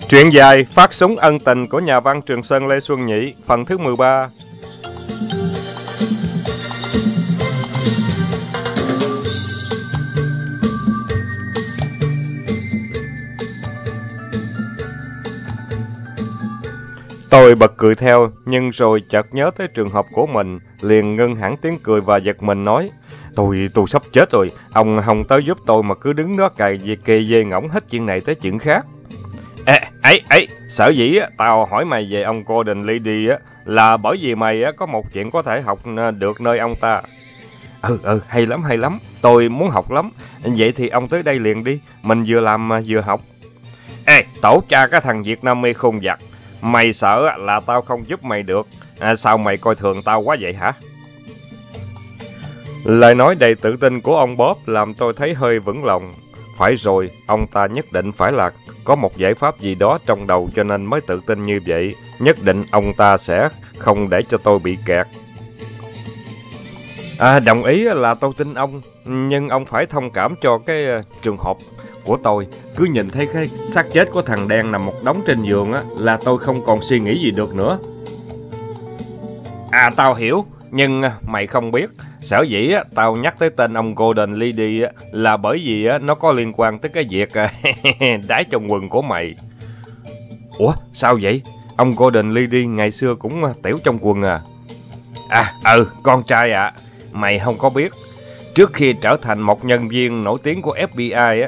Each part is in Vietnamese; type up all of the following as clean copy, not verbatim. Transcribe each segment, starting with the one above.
Truyện dài Phát súng ân tình của nhà văn Trường Sơn Lê Xuân Nhị, phần thứ 13. Tôi bật cười theo, nhưng rồi chợt nhớ tới trường hợp của mình, liền ngưng hẳn tiếng cười và giật mình nói: Tôi sắp chết rồi, ông không tới giúp tôi mà cứ đứng đó kề dê ngỗng hết chuyện này tới chuyện khác. Sở dĩ tao hỏi mày về ông Gordon Liddy là bởi vì mày có một chuyện có thể học được nơi ông ta. Hay lắm, tôi muốn học lắm. Vậy thì ông tới đây liền đi, mình vừa làm vừa học. Tổ cha cái thằng Việt Nam mê khôn vặt, mày sợ là tao không giúp mày được, sao mày coi thường tao quá vậy hả? Lời nói đầy tự tin của ông Bob làm tôi thấy hơi vững lòng. Phải rồi, ông ta nhất định phải là có một giải pháp gì đó trong đầu cho nên mới tự tin như vậy. Nhất định ông ta sẽ không để cho tôi bị kẹt. Đồng ý là tôi tin ông, nhưng ông phải thông cảm cho cái trường hợp của tôi. Cứ nhìn thấy cái xác chết của thằng đen nằm một đống trên giường là tôi không còn suy nghĩ gì được nữa. Tao hiểu, nhưng mày không biết. Sở dĩ tao nhắc tới tên ông Gordon Liddy là bởi vì nó có liên quan tới cái việc đái trong quần của mày. Ủa, sao vậy? Ông Gordon Liddy ngày xưa cũng tiểu trong quần à? Con trai ạ. Mày không có biết. Trước khi trở thành một nhân viên nổi tiếng của FBI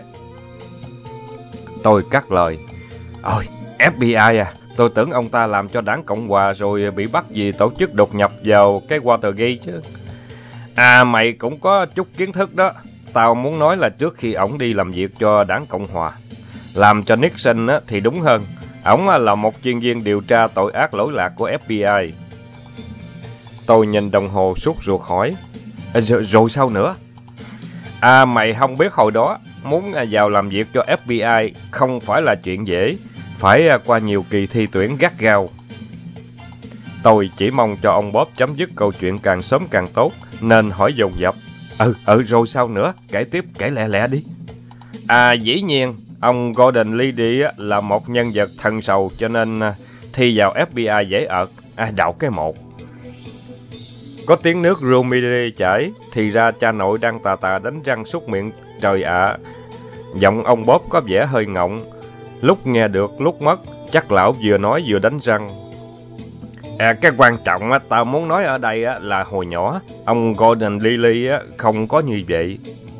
Tôi cắt lời. Ôi, FBI à? Tôi tưởng ông ta làm cho đảng Cộng Hòa rồi bị bắt vì tổ chức đột nhập vào cái Watergate chứ. Mày cũng có chút kiến thức đó. Tao muốn nói là trước khi ổng đi làm việc cho đảng Cộng Hòa, làm cho Nixon thì đúng hơn. Ổng là một chuyên viên điều tra tội ác lỗi lạc của FBI. Tôi nhìn đồng hồ sốt ruột hỏi. Rồi sao nữa? Mày không biết hồi đó muốn vào làm việc cho FBI không phải là chuyện dễ, phải qua nhiều kỳ thi tuyển gắt gao. Tôi chỉ mong cho ông Bob chấm dứt câu chuyện càng sớm càng tốt, nên hỏi dồn dập. Rồi sao nữa? Kể tiếp, kể lẹ lẹ đi. Dĩ nhiên, ông Gordon Liddy là một nhân vật thân sầu cho nên thi vào FBI dễ ợt. Đọc cái một. Có tiếng nước Rumide chảy, thì ra cha nội đang tà tà đánh răng súc miệng. Trời ạ! Giọng ông Bob có vẻ hơi ngọng. Lúc nghe được, lúc mất, chắc lão vừa nói vừa đánh răng. Cái quan trọng tao muốn nói ở đây là hồi nhỏ, ông Gordon Liddy không có như vậy.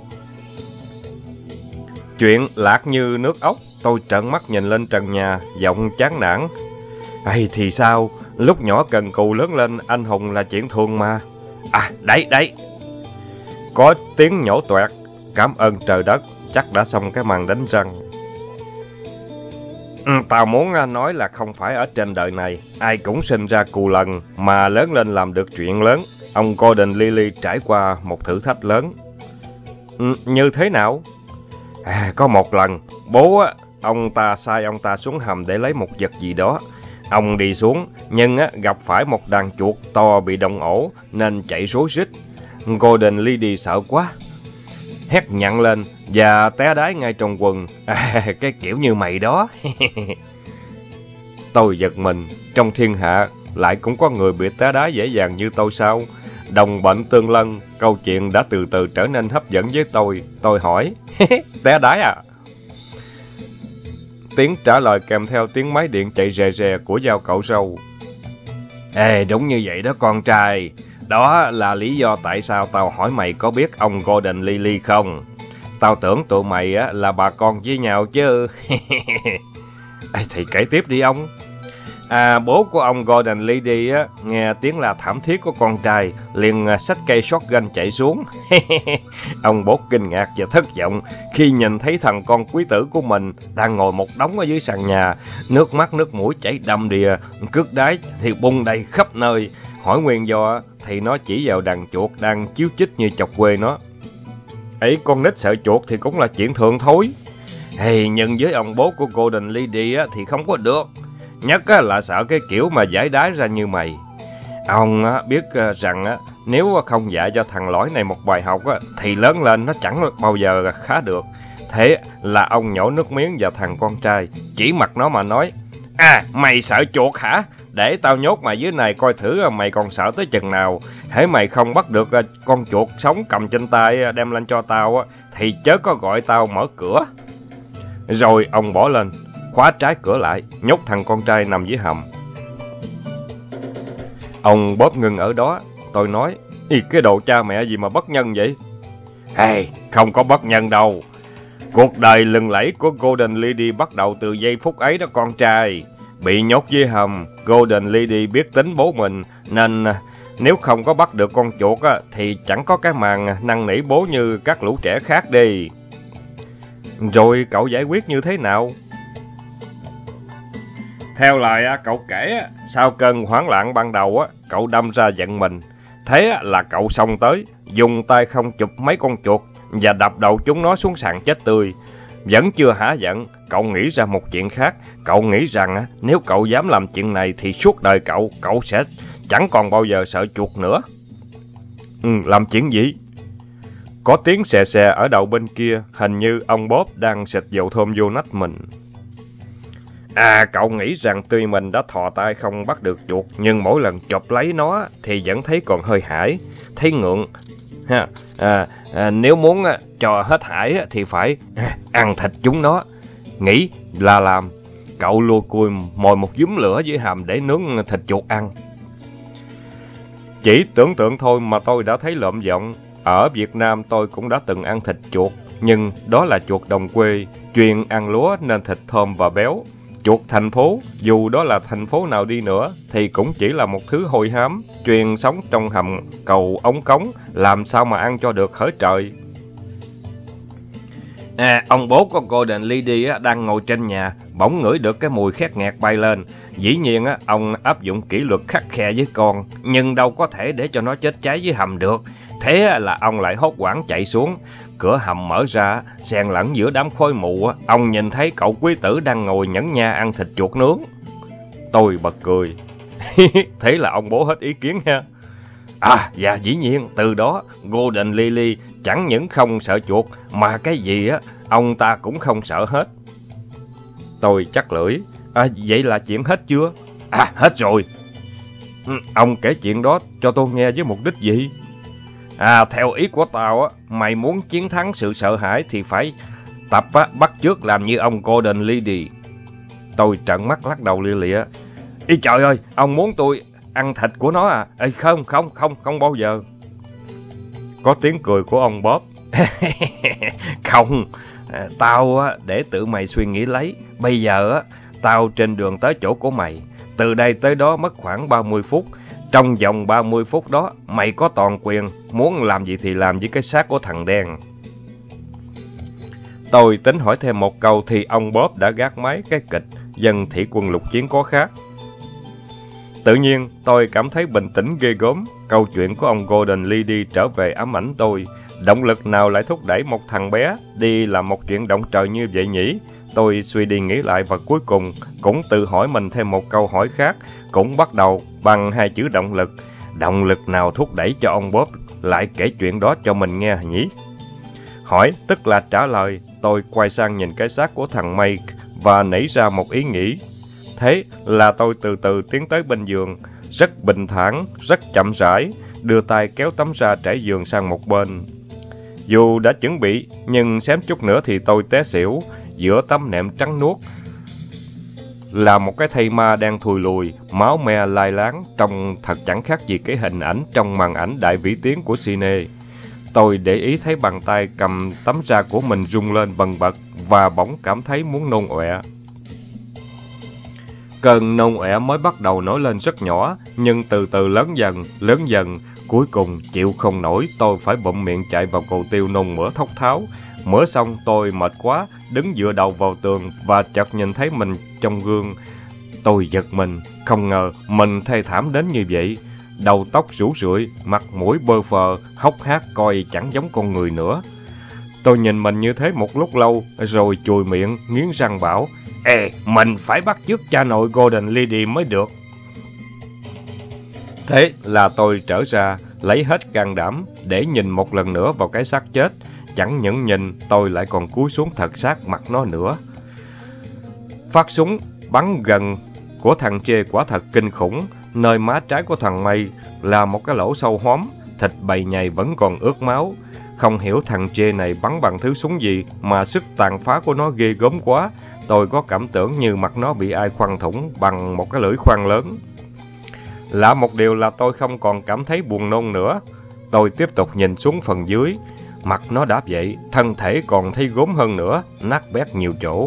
Chuyện lạc như nước ốc, tôi trợn mắt nhìn lên trần nhà, giọng chán nản. Thì sao? Lúc nhỏ cần cù lớn lên anh hùng là chuyện thường mà. Đấy. Có tiếng nhổ toẹt. Cảm ơn trời đất, chắc đã xong cái màn đánh răng. Tao muốn nói là không phải ở trên đời này ai cũng sinh ra cù lần mà lớn lên làm được chuyện lớn. Ông Gordon Liddy trải qua một thử thách lớn. Như thế nào? Có một lần, bố ông ta sai ông ta xuống hầm để lấy một vật gì đó. Ông đi xuống, nhưng gặp phải một đàn chuột to bị động ổ nên chạy rối rít. Gordon Liddy sợ quá, hét nhặn lên và té đái ngay trong quần. Cái kiểu như mày đó. Tôi giật mình, trong thiên hạ lại cũng có người bị té đái dễ dàng như tôi sao? Đồng bệnh tương lân, câu chuyện đã từ từ trở nên hấp dẫn với tôi. Tôi hỏi, té đái à? Tiếng trả lời kèm theo tiếng máy điện chạy rè rè của dao cạo râu. Đúng như vậy đó con trai. Đó là lý do tại sao tao hỏi mày có biết ông Gordon Liddy không? Tao tưởng tụi mày là bà con với nhau chứ. Thì kể tiếp đi ông. Bố của ông Gordon Liddy nghe tiếng là thảm thiết của con trai, liền xách cây shotgun chạy xuống. Ông bố kinh ngạc và thất vọng khi nhìn thấy thằng con quý tử của mình đang ngồi một đống ở dưới sàn nhà, nước mắt nước mũi chảy đầm đìa, cước đái thì bung đầy khắp nơi. Hỏi nguyên do thì nó chỉ vào đàn chuột đang chíu chích như chọc quê nó. Con nít sợ chuột thì cũng là chuyện thường thôi. Nhưng với ông bố của Gordon Liddy thì không có được. Nhất là sợ cái kiểu mà giải đái ra như mày. Ông biết rằng Nếu không dạy cho thằng lõi này một bài học thì lớn lên nó chẳng bao giờ khá được. Thế là ông nhổ nước miếng vào thằng con trai, chỉ mặt nó mà nói: À, mày sợ chuột hả? Để tao nhốt mày dưới này coi thử mày còn sợ tới chừng nào. Hễ mày không bắt được con chuột sống cầm trên tay đem lên cho tao thì chớ có gọi tao mở cửa. Rồi ông bỏ lên, khóa trái cửa lại, nhốt thằng con trai nằm dưới hầm. Ông Bob ngưng ở đó. Tôi nói: Cái đồ cha mẹ gì mà bất nhân vậy? Hey, không có bất nhân đâu. Cuộc đời lừng lẫy của Golden Lady bắt đầu từ giây phút ấy đó con trai. Bị nhốt dưới hầm, Golden Lady biết tính bố mình, nên nếu không có bắt được con chuột thì chẳng có cái màn năn nỉ bố như các lũ trẻ khác đi. Rồi cậu giải quyết như thế nào? Theo lời cậu kể, sau cơn hoảng loạn ban đầu cậu đâm ra giận mình. Thế là cậu xông tới, dùng tay không chụp mấy con chuột và đập đầu chúng nó xuống sàn chết tươi. Vẫn chưa hả giận, cậu nghĩ ra một chuyện khác. Cậu nghĩ rằng nếu cậu dám làm chuyện này thì suốt đời cậu sẽ chẳng còn bao giờ sợ chuột nữa. Làm chuyện gì? Có tiếng xè xè ở đầu bên kia, hình như ông Bob đang xịt dầu thơm vô nách mình. Cậu nghĩ rằng tuy mình đã thò tay không bắt được chuột, nhưng mỗi lần chộp lấy nó thì vẫn thấy còn hơi hãi, thấy ngượng. Nếu muốn cho hết hãi thì phải ăn thịt chúng nó. Nghĩ là làm. Cậu lùi cùi mồi một giúm lửa dưới hầm để nướng thịt chuột ăn. Chỉ tưởng tượng thôi mà tôi đã thấy lợm giọng. Ở Việt Nam tôi cũng đã từng ăn thịt chuột, nhưng đó là chuột đồng quê, chuyên ăn lúa nên thịt thơm và béo. Chuột thành phố, dù đó là thành phố nào đi nữa, thì cũng chỉ là một thứ hôi hám, chuyên sống trong hầm cầu ống cống, làm sao mà ăn cho được hỡi trời. Ông bố của Golden Lady đang ngồi trên nhà, bỗng ngửi được cái mùi khét nghẹt bay lên. Dĩ nhiên ông áp dụng kỷ luật khắt khe với con, nhưng đâu có thể để cho nó chết cháy dưới hầm được. Thế là ông lại hốt hoảng chạy xuống. Cửa hầm mở ra, xen lẫn giữa đám khói mù, ông nhìn thấy cậu quý tử đang ngồi nhẫn nha ăn thịt chuột nướng. Tôi bật cười. Thế là ông bố hết ý kiến ha. Dạ dĩ nhiên, từ đó Golden Lily chẳng những không sợ chuột, mà cái gì ông ta cũng không sợ hết. Tôi chắc lưỡi. Vậy là chuyện hết chưa? Hết rồi. Ông kể chuyện đó cho tôi nghe với mục đích gì? Theo ý của tao mày muốn chiến thắng sự sợ hãi thì phải tập bắt chước làm như ông Golden Lady. Tôi trợn mắt lắc đầu lia lịa. Trời ơi, ông muốn tôi ăn thịt của nó à? Không bao giờ. Có tiếng cười của ông Bob. Không, tao để tự mày suy nghĩ lấy. Bây giờ tao trên đường tới chỗ của mày. Từ đây tới đó mất khoảng 30 phút. Trong vòng 30 phút đó, mày có toàn quyền, muốn làm gì thì làm với cái xác của thằng đen. Tôi tính hỏi thêm một câu thì ông Bob đã gác máy cái kịch dân thủy quân lục chiến có khác. Tự nhiên, tôi cảm thấy bình tĩnh ghê gớm. Câu chuyện của ông Golden Lady trở về ám ảnh tôi. Động lực nào lại thúc đẩy một thằng bé đi làm một chuyện động trời như vậy nhỉ? Tôi suy đi nghĩ lại và cuối cùng cũng tự hỏi mình thêm một câu hỏi khác, cũng bắt đầu bằng hai chữ động lực. Động lực nào thúc đẩy cho ông Bob lại kể chuyện đó cho mình nghe nhỉ? Hỏi tức là trả lời. Tôi quay sang nhìn cái xác của thằng Mike và nảy ra một ý nghĩ. Thế là tôi từ từ tiến tới bên giường, rất bình thản, rất chậm rãi, đưa tay kéo tấm da trải giường sang một bên. Dù đã chuẩn bị, nhưng xém chút nữa thì tôi té xỉu. Giữa tấm nệm trắng nuốt là một cái thây ma đang thùi lùi, máu me lai láng, trông thật chẳng khác gì cái hình ảnh trong màn ảnh đại vĩ tiến của cine. Tôi để ý thấy bàn tay cầm tấm da của mình rung lên bần bật và bỗng cảm thấy muốn nôn ọe. Cơn nôn ọe mới bắt đầu nổi lên rất nhỏ, nhưng từ từ lớn dần. Cuối cùng chịu không nổi, tôi phải bụm miệng chạy vào cầu tiêu nôn mửa thốc tháo. Mửa xong tôi mệt quá, đứng dựa đầu vào tường và chợt nhìn thấy mình trong gương. Tôi giật mình, không ngờ mình thê thảm đến như vậy. Đầu tóc rũ rượi, mặt mũi bơ phờ, hốc hác coi chẳng giống con người nữa. Tôi nhìn mình như thế một lúc lâu, rồi chùi miệng, nghiến răng bảo: mình phải bắt chước cha nội Golden Lady mới được. Thế là tôi trở ra, lấy hết can đảm để nhìn một lần nữa vào cái xác chết. Chẳng những nhìn, tôi lại còn cúi xuống thật sát mặt nó nữa. Phát súng bắn gần của thằng Chê quả thật kinh khủng. Nơi má trái của thằng Mây là một cái lỗ sâu hoắm, thịt bầy nhầy vẫn còn ướt máu. Không hiểu thằng Chê này bắn bằng thứ súng gì mà sức tàn phá của nó ghê gớm quá. Tôi có cảm tưởng như mặt nó bị ai khoan thủng bằng một cái lưỡi khoan lớn. Lạ một điều là tôi không còn cảm thấy buồn nôn nữa. Tôi tiếp tục nhìn xuống phần dưới. Mặt nó đã vậy, thân thể còn thấy gốm hơn nữa, nát bét nhiều chỗ.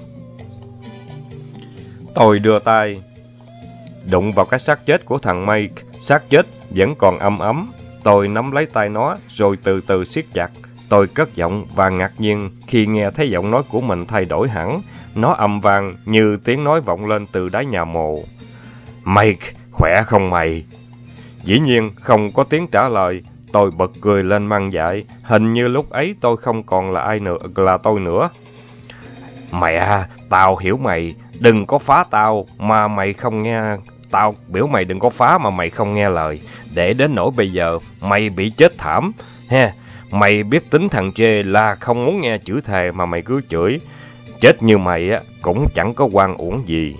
Tôi đưa tay đụng vào cái xác chết của thằng Mây. Xác chết vẫn còn ấm ấm. Tôi nắm lấy tay nó rồi từ từ siết chặt. Tôi cất giọng và ngạc nhiên khi nghe thấy giọng nói của mình thay đổi hẳn. Nó âm vang như tiếng nói vọng lên từ đáy nhà mồ. Mày, khỏe không mày? Dĩ nhiên không có tiếng trả lời. Tôi bật cười lên mang dại. Hình như lúc ấy tôi không còn là ai nữa, là tôi nữa. Mẹ, tao hiểu mày. Đừng có phá tao mà mày không nghe. Tao biểu mày đừng có phá mà mày không nghe lời. Để đến nỗi bây giờ mày bị chết thảm. Ha, mày biết tính thằng Chê là không muốn nghe chửi thề mà mày cứ chửi. Chết như mày á cũng chẳng có oan uổng gì.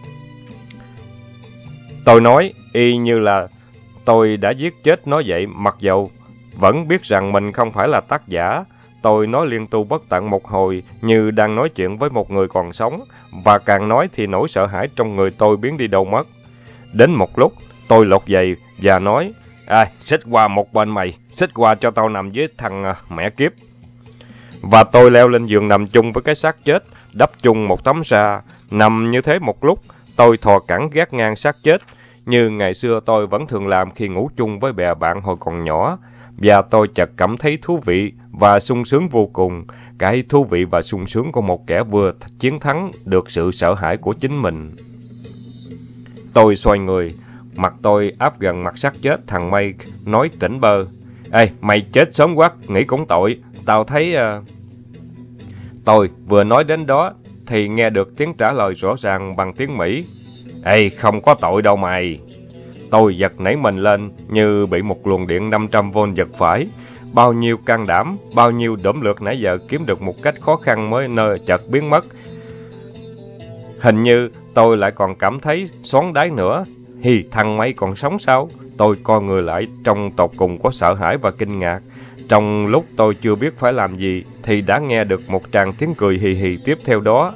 Tôi nói y như là tôi đã giết chết nó vậy, mặc dầu vẫn biết rằng mình không phải là tác giả. Tôi nói liên tu bất tận một hồi như đang nói chuyện với một người còn sống, và càng nói thì nỗi sợ hãi trong người tôi biến đi đâu mất. Đến một lúc, tôi lột giày và nói, xích qua một bên mày, xích qua cho tao nằm với thằng mẹ kiếp. Và tôi leo lên giường nằm chung với cái xác chết, đắp chung một tấm sa. Nằm như thế một lúc, tôi thò cẳng gác ngang xác chết, như ngày xưa tôi vẫn thường làm khi ngủ chung với bè bạn hồi còn nhỏ. Và tôi chợt cảm thấy thú vị và sung sướng vô cùng. Cái thú vị và sung sướng của một kẻ vừa chiến thắng được sự sợ hãi của chính mình. Tôi xoay người, mặt tôi áp gần mặt xác chết thằng Mây, nói tỉnh bơ. Ê, mày chết sớm quá, nghĩ cũng tội. Tao thấy... Tôi vừa nói đến đó thì nghe được tiếng trả lời rõ ràng bằng tiếng Mỹ. Ê, không có tội đâu mày. Tôi giật nảy mình lên như bị một luồng điện 500V giật phải. Bao nhiêu can đảm, bao nhiêu đổm lược nãy giờ kiếm được một cách khó khăn mới nơi chợt biến mất. Hình như tôi lại còn cảm thấy xoắn đáy nữa. Thằng Mây còn sống sao? Tôi coi người lại trong tột cùng có sợ hãi và kinh ngạc. Trong lúc tôi chưa biết phải làm gì thì đã nghe được một tràng tiếng cười hì hì tiếp theo đó.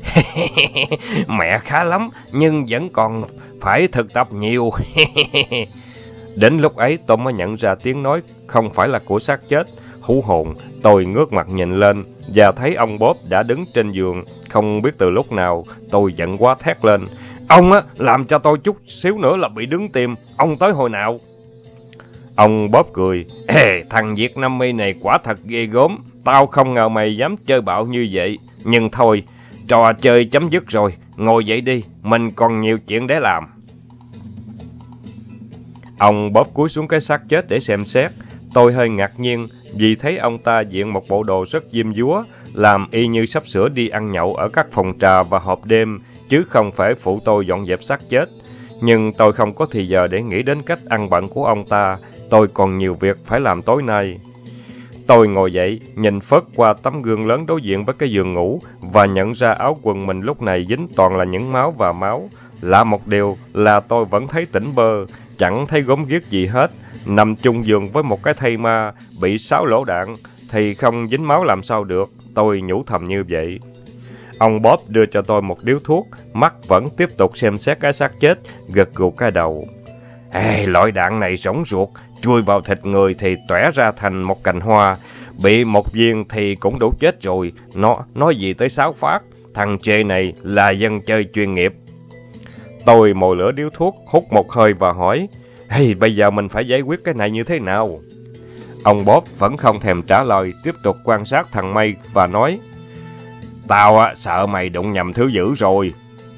Mẹ khá lắm, nhưng vẫn còn phải thực tập nhiều. Đến lúc ấy tôi mới nhận ra tiếng nói không phải là của xác chết. Hú hồn, tôi ngước mặt nhìn lên và thấy ông Bob đã đứng trên giường. Không biết từ lúc nào tôi giận quá thét lên. Ông á, làm cho tôi chút xíu nữa là bị đứng tim. Ông tới hồi nào? Ông Bob cười. Thằng Việt Nam Mi này quả thật ghê gớm. Tao không ngờ mày dám chơi bạo như vậy. Nhưng thôi, trò chơi chấm dứt rồi. Ngồi dậy đi, mình còn nhiều chuyện để làm. Ông Bob cúi xuống cái xác chết để xem xét. Tôi hơi ngạc nhiên vì thấy ông ta diện một bộ đồ rất diêm dúa, làm y như sắp sửa đi ăn nhậu ở các phòng trà và hộp đêm, chứ không phải phụ tôi dọn dẹp xác chết. Nhưng tôi không có thì giờ để nghĩ đến cách ăn bận của ông ta. Tôi còn nhiều việc phải làm tối nay. Tôi ngồi dậy, nhìn phớt qua tấm gương lớn đối diện với cái giường ngủ và nhận ra áo quần mình lúc này dính toàn là những máu và máu. Lạ một điều là tôi vẫn thấy tỉnh bơ, chẳng thấy gớm ghiếc gì hết. Nằm chung giường với một cái thây ma bị 6 lỗ đạn thì không dính máu làm sao được, tôi nhủ thầm như vậy. Ông Bob đưa cho tôi một điếu thuốc, mắt vẫn tiếp tục xem xét cái xác chết, gật gù cái đầu. Loại đạn này rỗng ruột, chui vào thịt người thì tóe ra thành một cành hoa, bị một viên thì cũng đủ chết rồi. Nó nói gì tới 6 phát, thằng Chê này là dân chơi chuyên nghiệp. Tôi mồi lửa điếu thuốc, hút một hơi và hỏi, bây giờ mình phải giải quyết cái này như thế nào? Ông Bob vẫn không thèm trả lời, tiếp tục quan sát thằng Mây và nói, tao sợ mày đụng nhầm thứ dữ rồi.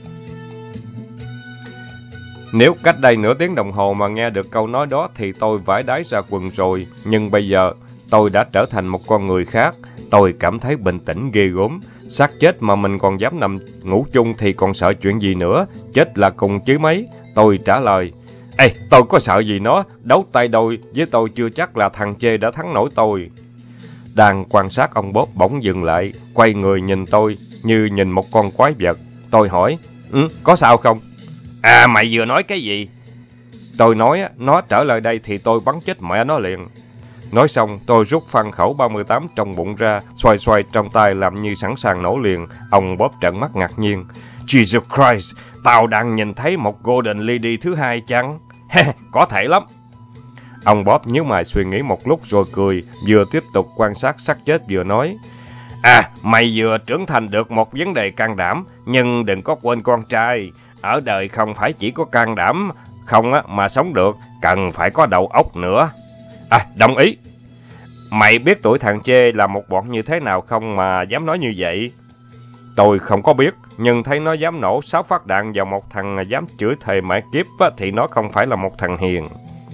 Nếu cách đây nửa tiếng đồng hồ mà nghe được câu nói đó thì tôi vải đái ra quần rồi. Nhưng bây giờ tôi đã trở thành một con người khác. Tôi cảm thấy bình tĩnh ghê gớm. Xác chết mà mình còn dám nằm ngủ chung thì còn sợ chuyện gì nữa. Chết là cùng chứ mấy. Tôi trả lời, Ê, tôi có sợ gì nó, đấu tay đôi với tôi chưa chắc là thằng chê đã thắng nổi tôi. Đang quan sát ông Bob bỗng dừng lại, quay người nhìn tôi như nhìn một con quái vật. Tôi hỏi, có sao không? À, mày vừa nói cái gì? Tôi nói, nó trở lại đây thì tôi bắn chết mẹ nó liền. Nói xong, tôi rút phăng khẩu 38 trong bụng ra, xoay xoay trong tay làm như sẵn sàng nổ liền. Ông Bob trợn mắt ngạc nhiên. Jesus Christ, tao đang nhìn thấy một Golden Lady thứ hai chăng? Có thể lắm. Ông Bob nhíu mày suy nghĩ một lúc rồi cười, vừa tiếp tục quan sát xác chết vừa nói. À, mày vừa trưởng thành được một vấn đề can đảm, nhưng đừng có quên con trai. Ở đời không phải chỉ có can đảm không mà sống được, cần phải có đầu óc nữa. À, đồng ý. Mày biết tuổi thằng Chê là một bọn như thế nào không mà dám nói như vậy? Tôi không có biết, nhưng thấy nó dám nổ 6 phát đạn vào một thằng dám chửi thề mẹ kiếp thì nó không phải là một thằng hiền.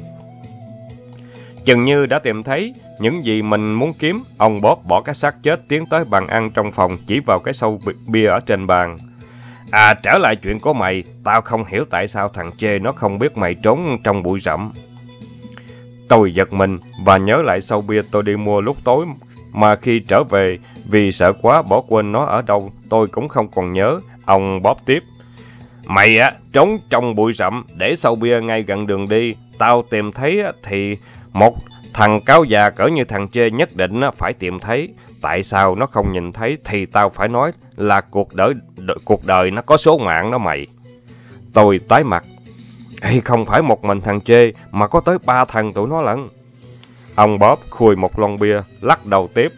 Chừng như đã tìm thấy những gì mình muốn kiếm, ông Bob bỏ cái xác chết tiến tới bàn ăn trong phòng, chỉ vào cái xâu bia ở trên bàn. À, trở lại chuyện của mày, tao không hiểu tại sao thằng Chê nó không biết mày trốn trong bụi rậm. Tôi giật mình và nhớ lại xâu bia tôi đi mua lúc tối, mà khi trở về vì sợ quá bỏ quên nó ở đâu, tôi cũng không còn nhớ. Ông Bob tiếp. Mày trốn trong bụi rậm để xâu bia ngay gần đường đi. Tao tìm thấy thì một thằng cáo già cỡ như thằng Chê nhất định phải tìm thấy. Tại sao nó không nhìn thấy thì tao phải nói là cuộc đời nó có số mạng đó mày. Tôi tái mặt. Ê, không phải một mình thằng Chê mà có tới 3 thằng tụi nó lận. Ông Bob khui một lon bia, lắc đầu tiếp.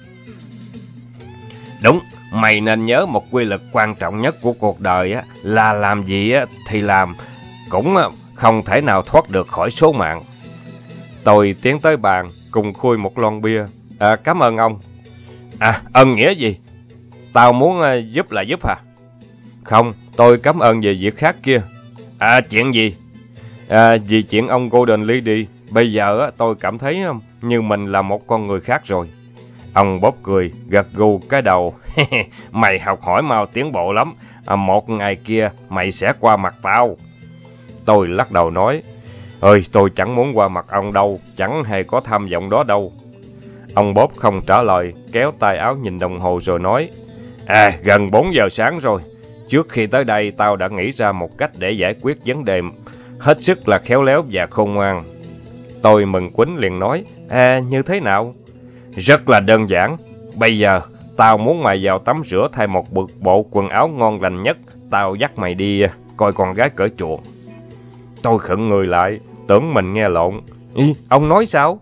Đúng, mày nên nhớ một quy luật quan trọng nhất của cuộc đời là làm gì thì làm, cũng không thể nào thoát được khỏi số mạng. Tôi tiến tới bàn, cùng khui một lon bia. À, cảm ơn ông. À, ơn nghĩa gì? Tao muốn giúp là giúp hả? Không, tôi cảm ơn về việc khác kia. À, chuyện gì? À, vì chuyện ông Golden Lady, bây giờ tôi cảm thấy như mình là một con người khác rồi. Ông Bob cười, gật gù cái đầu. Mày học hỏi mau tiến bộ lắm. Một ngày kia mày sẽ qua mặt tao. Tôi lắc đầu nói. Ơi, tôi chẳng muốn qua mặt ông đâu, chẳng hề có tham vọng đó đâu. Ông Bob không trả lời, kéo tay áo nhìn đồng hồ rồi nói. À, gần 4 giờ sáng rồi. Trước khi tới đây tao đã nghĩ ra một cách để giải quyết vấn đề hết sức là khéo léo và khôn ngoan. Tôi mừng quýnh liền nói. À, như thế nào? Rất là đơn giản. Bây giờ, tao muốn mày vào tắm rửa thay một bộ quần áo ngon lành nhất. Tao dắt mày đi coi con gái cởi chuồng. Tôi khựng người lại, tưởng mình nghe lộn. Ý, ông nói sao?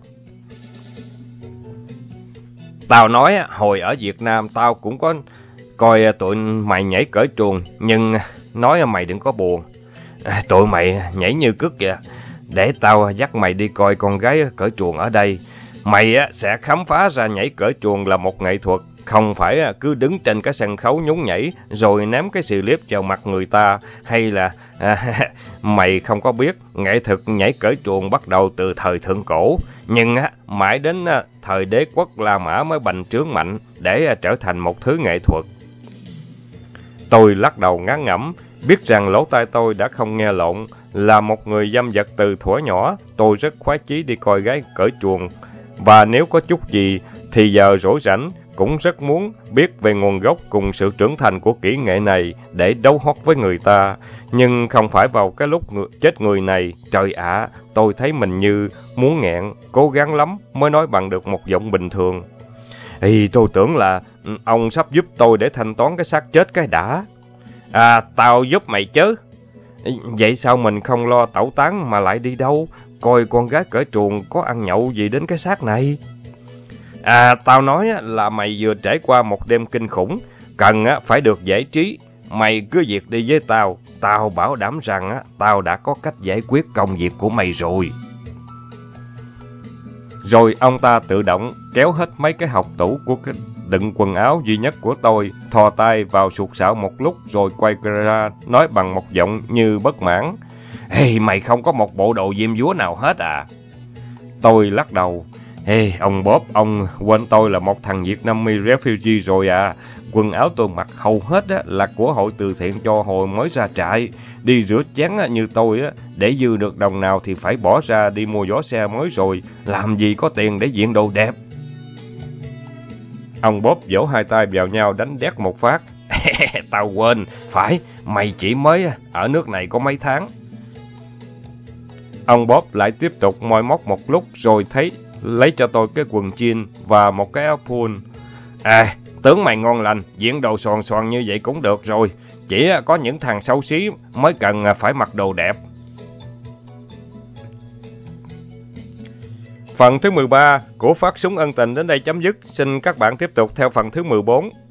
Tao nói hồi ở Việt Nam tao cũng có coi tụi mày nhảy cởi chuồng, nhưng nói mày đừng có buồn. À, tụi mày nhảy như cứt kìa. Để tao dắt mày đi coi con gái cởi chuồng ở đây. Mày sẽ khám phá ra nhảy cởi chuồng là một nghệ thuật, không phải cứ đứng trên cái sân khấu nhún nhảy rồi ném cái xì liếp vào mặt người ta, hay là mày không có biết nghệ thuật nhảy cởi chuồng bắt đầu từ thời thượng cổ, nhưng mãi đến thời đế quốc La Mã mới bành trướng mạnh để trở thành một thứ nghệ thuật. Tôi lắc đầu ngán ngẩm, biết rằng lỗ tai tôi đã không nghe lộn. Là một người dâm dật từ thuở nhỏ, tôi rất khoái chí đi coi gái cởi chuồng. Và nếu có chút gì thì giờ rỗi rảnh cũng rất muốn biết về nguồn gốc cùng sự trưởng thành của kỹ nghệ này để đấu hót với người ta. Nhưng không phải vào cái lúc chết người này, trời ạ, tôi thấy mình như muốn nghẹn, cố gắng lắm mới nói bằng được một giọng bình thường. Ê, tôi tưởng là ông sắp giúp tôi để thanh toán cái xác chết cái đã. À, tao giúp mày chứ. Vậy sao mình không lo tẩu tán mà lại đi đâu? Coi con gái cởi chuồng có ăn nhậu gì đến cái xác này. À, tao nói là mày vừa trải qua một đêm kinh khủng, cần phải được giải trí. Mày cứ việc đi với tao, tao bảo đảm rằng tao đã có cách giải quyết công việc của mày rồi. Rồi ông ta tự động kéo hết mấy cái hộc tủ của cái đựng quần áo duy nhất của tôi, thò tay vào sụt sạo một lúc rồi quay ra nói bằng một giọng như bất mãn. Ê, mày không có một bộ đồ diêm dúa nào hết à? Tôi lắc đầu. Ê, ông Bob, ông quên tôi là một thằng Vietnamese refugee rồi à. Quần áo tôi mặc hầu hết là của hội từ thiện cho hồi mới ra trại. Đi rửa chén như tôi để dư được đồng nào thì phải bỏ ra đi mua giỏ xe mới rồi, làm gì có tiền để diện đồ đẹp. Ông Bob vỗ hai tay vào nhau đánh đét một phát. Tao quên, phải, mày chỉ mới ở nước này có mấy tháng. Ông Bob lại tiếp tục moi móc một lúc rồi lấy cho tôi cái quần jean và một cái áo pull. Tưởng mày ngon lành, diện đồ xoàn xoàn như vậy cũng được rồi. Chỉ có những thằng xấu xí mới cần phải mặc đồ đẹp. Phần thứ 13 của Phát Súng Ân Tình đến đây chấm dứt. Xin các bạn tiếp tục theo phần thứ 14.